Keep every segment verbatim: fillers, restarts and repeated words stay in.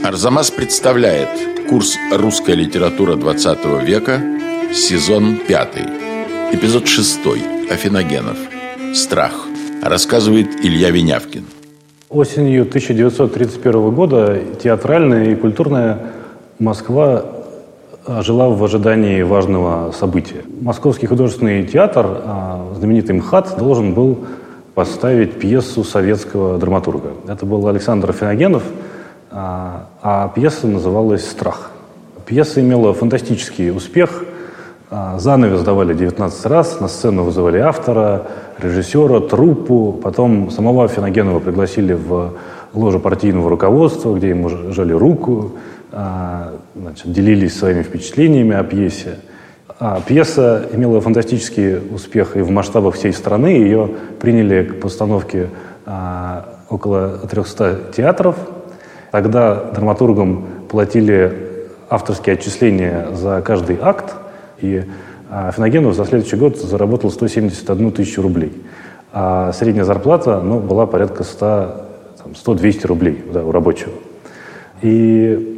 Арзамас представляет курс «Русская литература двадцатого века», сезон пятый, эпизод шестой, Афиногенов. Страх. Рассказывает Илья Винявкин. Осенью тысяча девятьсот тридцать первого года театральная и культурная Москва жила в ожидании важного события. Московский художественный театр, знаменитый МХАТ, должен был поставить пьесу советского драматурга. Это был Александр Афиногенов, а пьеса называлась «Страх». Пьеса имела фантастический успех. Занавес давали девятнадцать раз, на сцену вызывали автора, режиссера, труппу. Потом самого Афиногенова пригласили в ложу партийного руководства, где ему жали руку, значит, делились своими впечатлениями о пьесе. А пьеса имела фантастический успех и в масштабах всей страны. Ее приняли к постановке а, около трехсот театров. Тогда драматургам платили авторские отчисления за каждый акт. И а, Афиногенов за следующий год заработал сто семьдесят одну тысячу рублей. А средняя зарплата ну, была порядка сто-двести рублей, да, у рабочего. И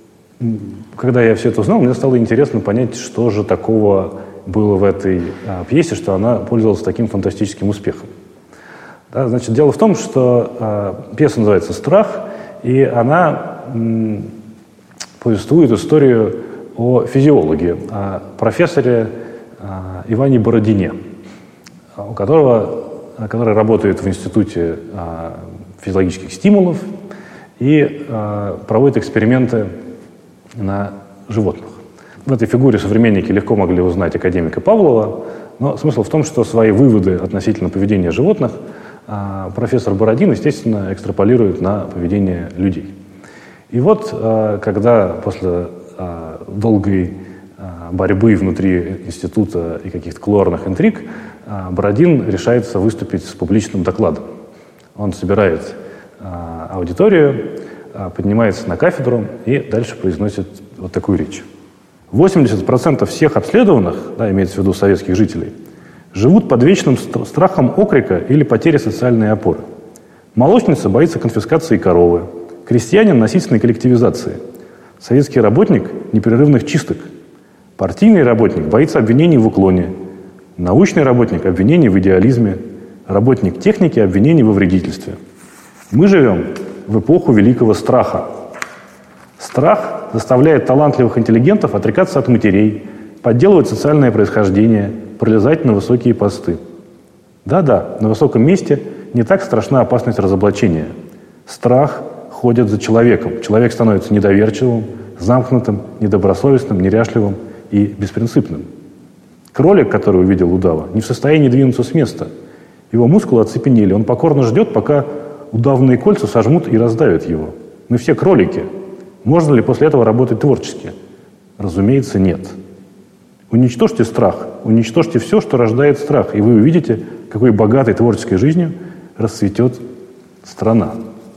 когда я все это узнал, мне стало интересно понять, что же такого было в этой а, пьесе, что она пользовалась таким фантастическим успехом. Да, значит, дело в том, что а, пьеса называется «Страх», и она м, повествует историю о физиологе, о профессоре а, Иване Бородине, у которого, который работает в Институте а, физиологических стимулов и а, проводит эксперименты на животных. В этой фигуре современники легко могли узнать академика Павлова, но смысл в том, что свои выводы относительно поведения животных а, профессор Бородин, естественно, экстраполирует на поведение людей. И вот, а, когда после а, долгой а, борьбы внутри института и каких-то кулуарных интриг а, Бородин решается выступить с публичным докладом. Он собирает а, аудиторию, поднимается на кафедру и дальше произносит вот такую речь. восемьдесят процентов всех обследованных, да, имеется в виду советских жителей, живут под вечным страхом окрика или потери социальной опоры. Молочница боится конфискации коровы, крестьянин – насильственной коллективизации, советский работник – непрерывных чисток, партийный работник боится обвинений в уклоне, научный работник – обвинений в идеализме, работник техники – обвинений во вредительстве. Мы живем в эпоху великого страха. Страх заставляет талантливых интеллигентов отрекаться от матерей, подделывать социальное происхождение, пролезать на высокие посты. Да-да, на высоком месте не так страшна опасность разоблачения. Страх ходит за человеком. Человек становится недоверчивым, замкнутым, недобросовестным, неряшливым и беспринципным. Кролик, который увидел удава, не в состоянии двинуться с места. Его мускулы оцепенели. Он покорно ждет, пока удавные кольца сожмут и раздавят его. Мы все кролики. Можно ли после этого работать творчески? Разумеется, нет. Уничтожьте страх, уничтожьте все, что рождает страх, и вы увидите, какой богатой творческой жизнью расцветет страна.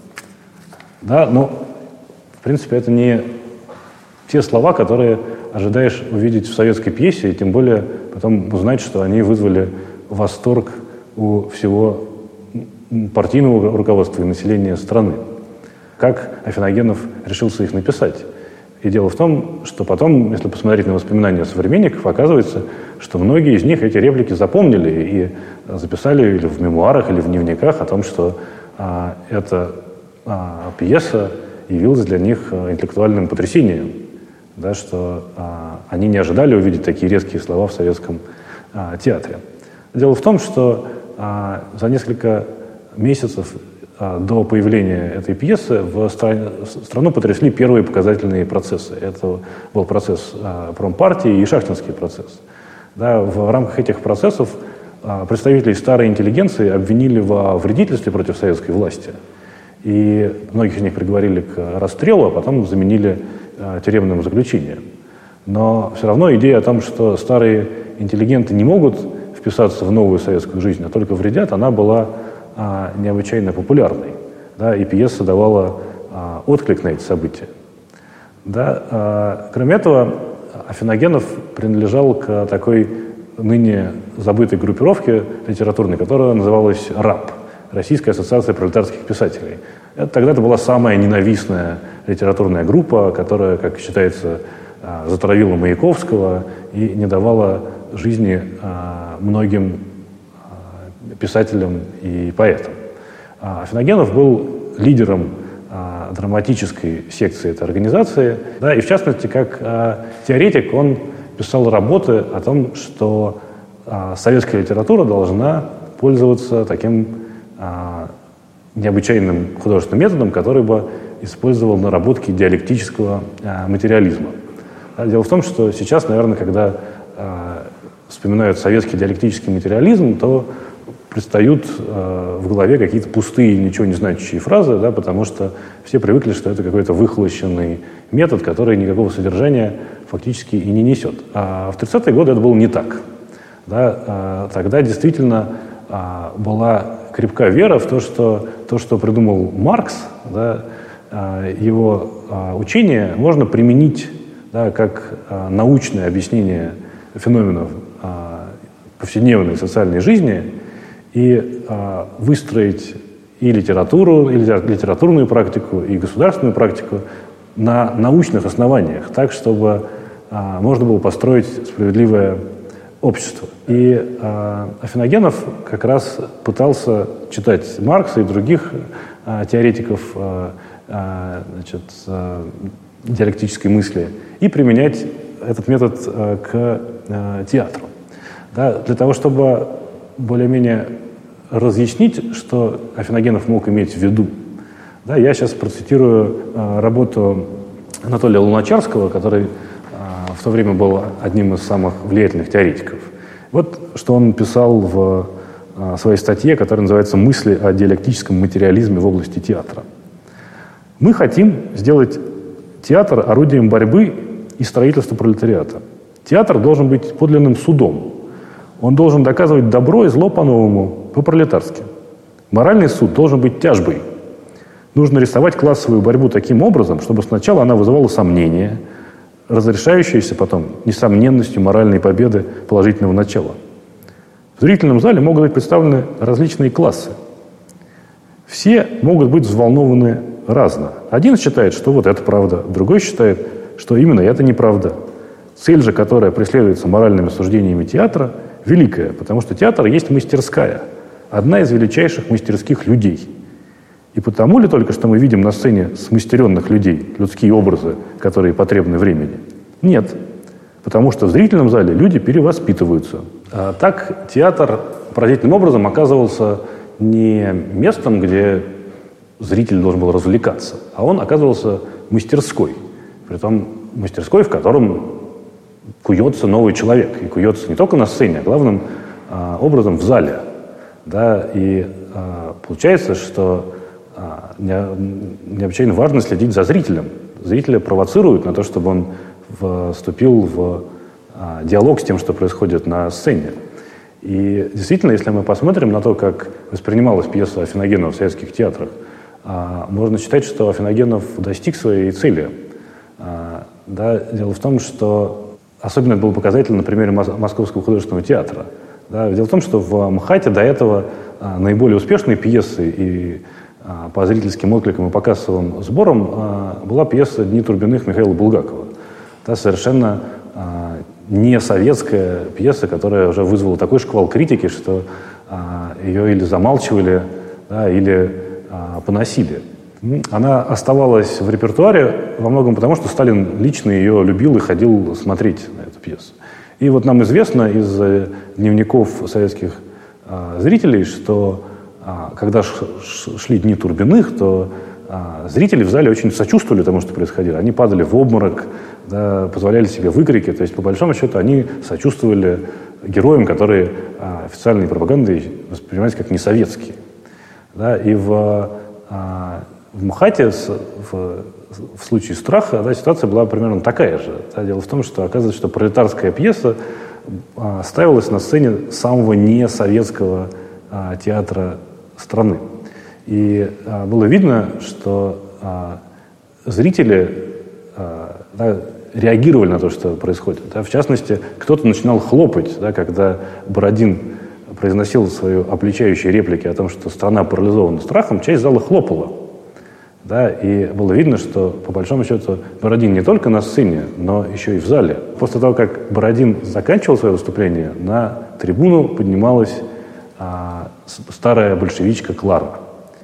Да, но, в принципе, это не те слова, которые ожидаешь увидеть в советской пьесе, и тем более потом узнать, что они вызвали восторг у всего партийного руководства и населения страны. Как Афиногенов решился их написать? И дело в том, что потом, если посмотреть на воспоминания современников, оказывается, что многие из них эти реплики запомнили и записали или в мемуарах, или в дневниках о том, что а, эта а, пьеса явилась для них интеллектуальным потрясением, да, что а, они не ожидали увидеть такие резкие слова в советском а, театре. Дело в том, что а, за несколько месяцев а, до появления этой пьесы в стране, страну потрясли первые показательные процессы. Это был процесс а, промпартии и шахтинский процесс. Да, в рамках этих процессов а, представителей старой интеллигенции обвинили во вредительстве против советской власти. И многих из них приговорили к расстрелу, а потом заменили а, тюремным заключением. Но все равно идея о том, что старые интеллигенты не могут вписаться в новую советскую жизнь, а только вредят, она была а, необычайно популярной. Да, и пьеса давала а, отклик на эти события. Да, а, кроме этого, Афиногенов принадлежал к такой ныне забытой группировке литературной, которая называлась РАП, Российская ассоциация пролетарских писателей. Это тогда это была самая ненавистная литературная группа, которая, как считается, затравила Маяковского и не давала жизни многим писателям и поэтам. Афиногенов был лидером драматической секции этой организации, да, и в частности, как теоретик он писал работы о том, что советская литература должна пользоваться таким необычайным художественным методом, который бы использовал наработки диалектического материализма. Дело в том, что сейчас, наверное, когда вспоминают советский диалектический материализм, то предстают э, в голове какие-то пустые, ничего не значащие фразы, да, потому что все привыкли, что это какой-то выхолощенный метод, который никакого содержания фактически и не несет. А в тридцатые годы это было не так. Да, а, тогда действительно а, была крепка вера в то, что то, что придумал Маркс, да, а, его а, учение можно применить, да, как а, научное объяснение феноменов а, повседневной социальной жизни, и э, выстроить и литературу, и литературную практику, и государственную практику на научных основаниях, так, чтобы э, можно было построить справедливое общество. И э, Афиногенов как раз пытался читать Маркса и других э, теоретиков э, э, значит, э, диалектической мысли и применять этот метод э, к э, театру. Да, для того, чтобы более-менее разъяснить, что Афиногенов мог иметь в виду. Да, я сейчас процитирую э, работу Анатолия Луначарского, который э, в то время был одним из самых влиятельных теоретиков. Вот что он писал в э, своей статье, которая называется «Мысли о диалектическом материализме в области театра». «Мы хотим сделать театр орудием борьбы и строительства пролетариата. Театр должен быть подлинным судом. Он должен доказывать добро и зло по-новому, по-пролетарски. Моральный суд должен быть тяжбой. Нужно рисовать классовую борьбу таким образом, чтобы сначала она вызывала сомнения, разрешающиеся потом несомненностью моральной победы положительного начала. В зрительном зале могут быть представлены различные классы. Все могут быть взволнованы разно. Один считает, что вот это правда, другой считает, что именно это неправда. Цель же, которая преследуется моральными суждениями театра, великая, потому что театр есть мастерская, одна из величайших мастерских людей. И потому ли только, что мы видим на сцене смастеренных людей, людские образы, которые потребны времени? Нет, потому что в зрительном зале люди перевоспитываются. А так театр поразительным образом оказывался не местом, где зритель должен был развлекаться, а он оказывался мастерской. Притом мастерской, в котором куется новый человек. И куется не только на сцене, а главным а, образом в зале. Да? И а, получается, что а, не, необычайно важно следить за зрителем. Зрителя провоцируют на то, чтобы он вступил в а, диалог с тем, что происходит на сцене. И действительно, если мы посмотрим на то, как воспринималась пьеса Афиногенова в советских театрах, а, можно считать, что Афиногенов достиг своей цели. А, да? Дело в том, что особенно это было показательно на примере Московского художественного театра. Да, дело в том, что в МХАТе до этого а, наиболее успешные пьесы и а, по зрительским откликам и по кассовым сборам а, была пьеса «Дни Турбиных» Михаила Булгакова. Да, совершенно а, не советская пьеса, которая уже вызвала такой шквал критики, что а, ее или замалчивали, да, или а, поносили. Она оставалась в репертуаре во многом потому, что Сталин лично ее любил и ходил смотреть на эту пьесу. И вот нам известно из дневников советских а, зрителей, что а, когда ш, ш, шли Дни Турбиных, то а, зрители в зале очень сочувствовали тому, что происходило. Они падали в обморок, да, позволяли себе выкрики. То есть, по большому счету, они сочувствовали героям, которые а, официальной пропагандой воспринимались как несоветские. Да, и в а, В МХАТе в, в случае страха, да, ситуация была примерно такая же. Да, дело в том, что оказывается, что пролетарская пьеса а, ставилась на сцене самого несоветского а, театра страны. И а, было видно, что а, зрители а, да, реагировали на то, что происходит. Да. В частности, кто-то начинал хлопать, да, когда Бородин произносил свои обличающие реплики о том, что страна парализована страхом, часть зала хлопала. Да, и было видно, что, по большому счету, Бородин не только на сцене, но еще и в зале. После того, как Бородин заканчивал свое выступление, на трибуну поднималась а, старая большевичка Клара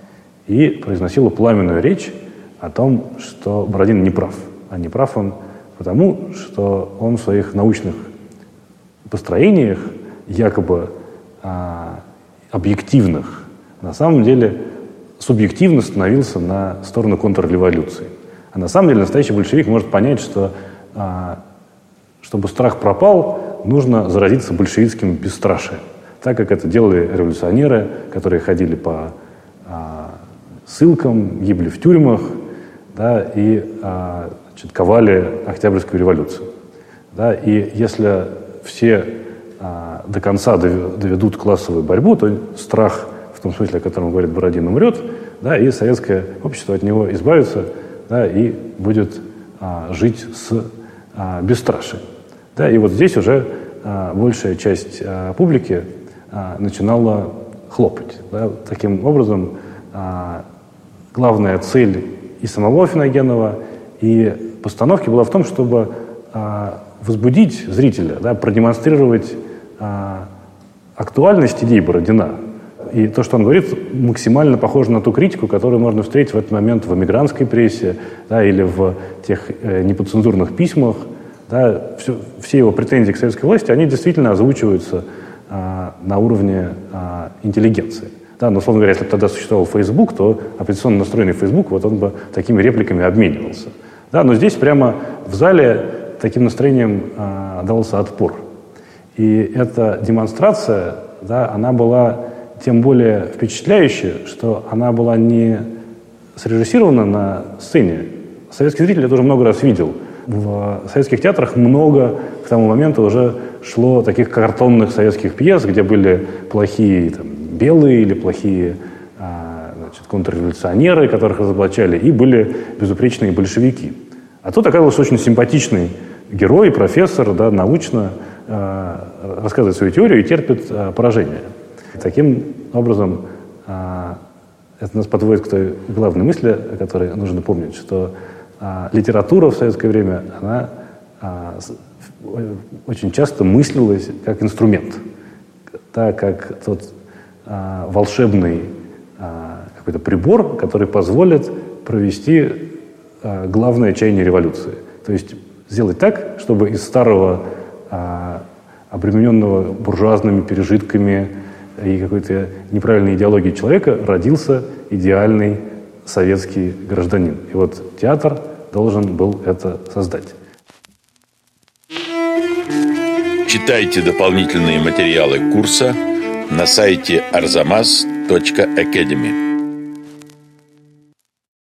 и произносила пламенную речь о том, что Бородин не прав. А не прав он потому, что он в своих научных построениях, якобы а, объективных, на самом деле субъективно становился на сторону контрреволюции. А на самом деле настоящий большевик может понять, что а, чтобы страх пропал, нужно заразиться большевистским бесстрашием. Так как это делали революционеры, которые ходили по а, ссылкам, гибли в тюрьмах, да, и а, значит, ковали Октябрьскую революцию. Да, и если все а, до конца доведут классовую борьбу, то страх, в том смысле, о котором говорит Бородин, умрет, да, и советское общество от него избавится, да, и будет а, жить с а, бесстрашием. Да, и вот здесь уже а, большая часть а, публики а, начинала хлопать. Да. Таким образом, а, главная цель и самого Афиногенова, и постановки была в том, чтобы а, возбудить зрителя, да, продемонстрировать а, актуальность идей Бородина. И то, что он говорит, максимально похоже на ту критику, которую можно встретить в этот момент в эмигрантской прессе, да, или в тех э, неподцензурных письмах. Да. Все, все его претензии к советской власти, они действительно озвучиваются э, на уровне э, интеллигенции. Да, но, условно говоря, если бы тогда существовал Facebook, то оппозиционно настроенный Facebook, вот он бы такими репликами обменивался. Да, но здесь прямо в зале таким настроением э, давался отпор. И эта демонстрация, да, она была тем более впечатляющая, что она была не срежиссирована на сцене. Советский зритель это уже много раз видел. В советских театрах много к тому моменту уже шло таких картонных советских пьес, где были плохие там, белые или плохие а, значит, контрреволюционеры, которых разоблачали, и были безупречные большевики. А тут оказался очень симпатичный герой, профессор, да, научно а, рассказывает свою теорию и терпит а, поражение. Таким образом, а, это нас подводит к той главной мысли, о которой нужно помнить, что а, литература в советское время, она а, с, очень часто мыслилась как инструмент, так как тот а, волшебный а, какой-то прибор, который позволит провести а, главное чаяние революции. То есть сделать так, чтобы из старого, а, обремененного буржуазными пережитками и какой-то неправильной идеологией человека родился идеальный советский гражданин. И вот театр должен был это создать. Читайте дополнительные материалы курса на сайте арзамас точка академи.